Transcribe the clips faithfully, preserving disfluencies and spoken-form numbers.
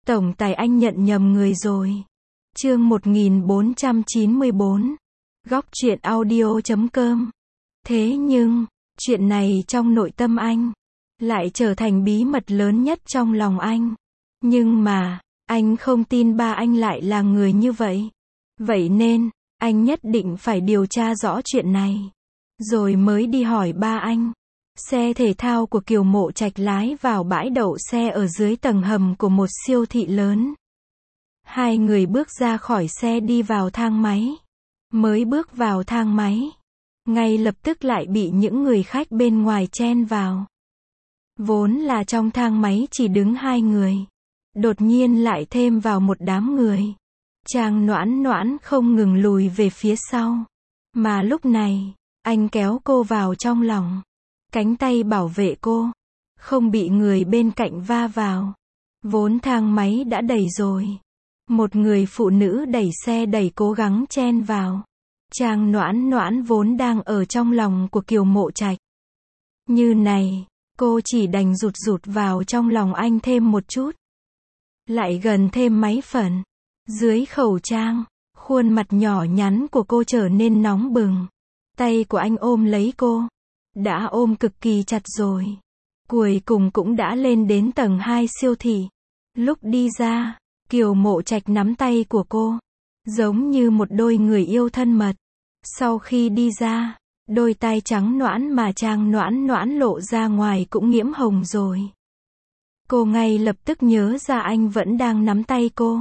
Tổng tài anh nhận nhầm người rồi. Chương một nghìn bốn trăm chín mươi bốn. Góc truyện audio chấm com. Thế nhưng, chuyện này trong nội tâm anh lại trở thành bí mật lớn nhất trong lòng anh. Nhưng mà, anh không tin ba anh lại là người như vậy. Vậy nên, anh nhất định phải điều tra rõ chuyện này. Rồi mới đi hỏi ba anh. Xe thể thao của Kiều Mộ Trạch lái vào bãi đậu xe ở dưới tầng hầm của một siêu thị lớn. Hai người bước ra khỏi xe đi vào thang máy. Mới bước vào thang máy, ngay lập tức lại bị những người khách bên ngoài chen vào. Vốn là trong thang máy chỉ đứng hai người. Đột nhiên lại thêm vào một đám người. Trang Noãn Noãn không ngừng lùi về phía sau. Mà lúc này, anh kéo cô vào trong lòng. Cánh tay bảo vệ cô, không bị người bên cạnh va vào. Vốn thang máy đã đầy rồi. Một người phụ nữ đẩy xe đẩy cố gắng chen vào. Trang Noãn Noãn vốn đang ở trong lòng của Kiều Mộ Trạch. Như này, cô chỉ đành rụt rụt vào trong lòng anh thêm một chút. Lại gần thêm mấy phần. Dưới khẩu trang, khuôn mặt nhỏ nhắn của cô trở nên nóng bừng. Tay của anh ôm lấy cô. Đã ôm cực kỳ chặt rồi. Cuối cùng cũng đã lên đến tầng hai siêu thị. Lúc đi ra, Kiều Mộ Trạch nắm tay của cô, giống như một đôi người yêu thân mật. Sau khi đi ra, đôi tai trắng nõn mà Trang Noãn Noãn lộ ra ngoài cũng nhiễm hồng rồi. Cô ngay lập tức nhớ ra anh vẫn đang nắm tay cô.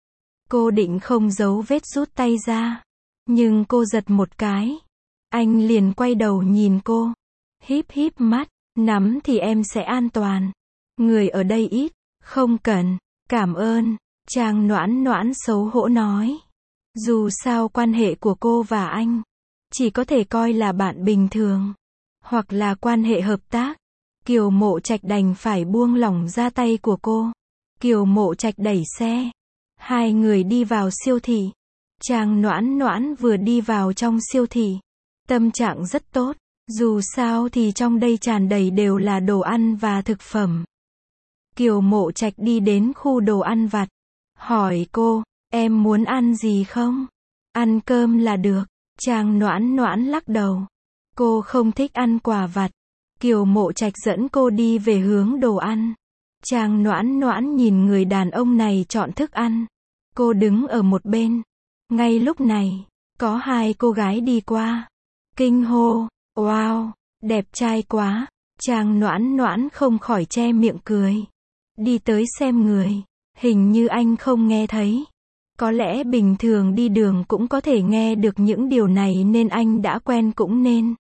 Cô định không giấu vết rút tay ra, nhưng cô giật một cái. Anh liền quay đầu nhìn cô, híp híp mắt, nắm thì em sẽ an toàn. Người ở đây ít, không cần, cảm ơn. Trang Noãn Noãn xấu hổ nói. Dù sao quan hệ của cô và anh chỉ có thể coi là bạn bình thường, hoặc là quan hệ hợp tác. Kiều Mộ Trạch đành phải buông lỏng ra tay của cô. Kiều Mộ Trạch đẩy xe. Hai người đi vào siêu thị. Trang Noãn Noãn vừa đi vào trong siêu thị, tâm trạng rất tốt. Dù sao thì trong đây tràn đầy đều là đồ ăn và thực phẩm. Kiều Mộ Trạch đi đến khu đồ ăn vặt. Hỏi cô, em muốn ăn gì không? Ăn cơm là được. Trang Noãn Noãn lắc đầu. Cô không thích ăn quà vặt. Kiều Mộ Trạch dẫn cô đi về hướng đồ ăn. Trang Noãn Noãn nhìn người đàn ông này chọn thức ăn. Cô đứng ở một bên. Ngay lúc này, có hai cô gái đi qua. Kinh hô, wow, đẹp trai quá. Trang Noãn Noãn không khỏi che miệng cười. Đi tới xem người. Hình như anh không nghe thấy. Có lẽ bình thường đi đường cũng có thể nghe được những điều này nên anh đã quen cũng nên.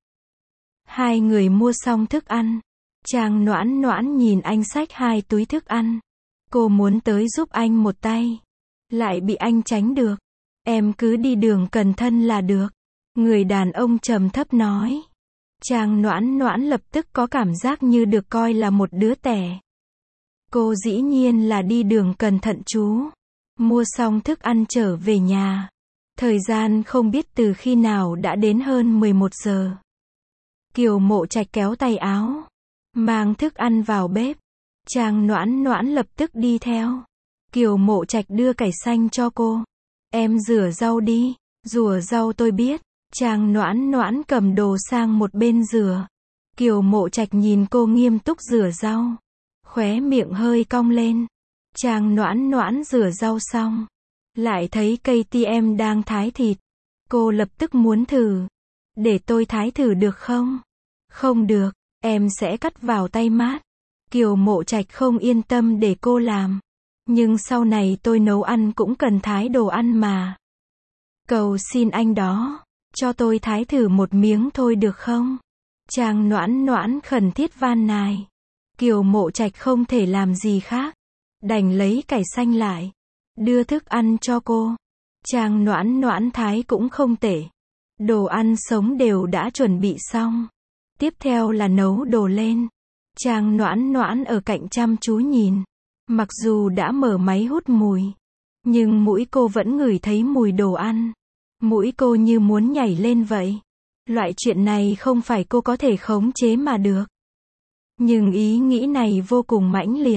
Hai người mua xong thức ăn. Trang Noãn Noãn nhìn anh xách hai túi thức ăn. Cô muốn tới giúp anh một tay. Lại bị anh tránh được. Em cứ đi đường cẩn thận là được. Người đàn ông trầm thấp nói. Trang Noãn Noãn lập tức có cảm giác như được coi là một đứa tẻ. Cô dĩ nhiên là đi đường cẩn thận chú. Mua xong thức ăn trở về nhà. Thời gian không biết từ khi nào đã đến hơn mười một giờ. Kiều Mộ Trạch kéo tay áo, mang thức ăn vào bếp. Trang Noãn Noãn lập tức đi theo. Kiều Mộ Trạch đưa cải xanh cho cô. Em rửa rau đi. Rửa rau tôi biết. Trang Noãn Noãn cầm đồ sang một bên rửa. Kiều Mộ Trạch nhìn cô nghiêm túc rửa rau. Khóe miệng hơi cong lên. Trang Noãn Noãn rửa rau xong. Lại thấy cây ti em đang thái thịt. Cô lập tức muốn thử. Để tôi thái thử được không? Không được, em sẽ cắt vào tay mát. Kiều Mộ Trạch không yên tâm để cô làm. Nhưng sau này tôi nấu ăn cũng cần thái đồ ăn mà. Cầu xin anh đó, cho tôi thái thử một miếng thôi được không? Trang Noãn Noãn khẩn thiết van nài. Kiều Mộ Trạch không thể làm gì khác. Đành lấy cải xanh lại. Đưa thức ăn cho cô. Trang Noãn Noãn thái cũng không tệ. Đồ ăn sống đều đã chuẩn bị xong. Tiếp theo là nấu đồ lên. Trang Noãn Noãn ở cạnh chăm chú nhìn. Mặc dù đã mở máy hút mùi, nhưng mũi cô vẫn ngửi thấy mùi đồ ăn. Mũi cô như muốn nhảy lên vậy. Loại chuyện này không phải cô có thể khống chế mà được. Nhưng ý nghĩ này vô cùng mãnh liệt.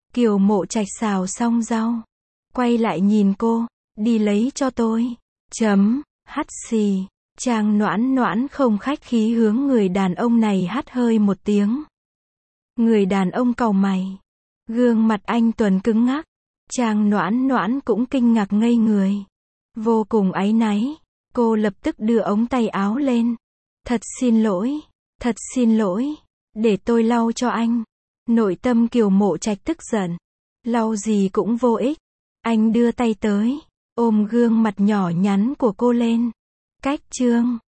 Kiều Mộ Trạch xào xong rau, quay lại nhìn cô, đi lấy cho tôi. Chấm, hắt xì. Trang Noãn Noãn không khách khí hướng người đàn ông này hắt hơi một tiếng. Người đàn ông cau mày. Gương mặt anh Tuấn cứng ngắc. Trang Noãn Noãn cũng kinh ngạc ngây người. Vô cùng áy náy, cô lập tức đưa ống tay áo lên. Thật xin lỗi, thật xin lỗi, để tôi lau cho anh. Nội tâm Kiều Mộ Trạch tức giận. Lau gì cũng vô ích. Anh đưa tay tới, ôm gương mặt nhỏ nhắn của cô lên. Cách chương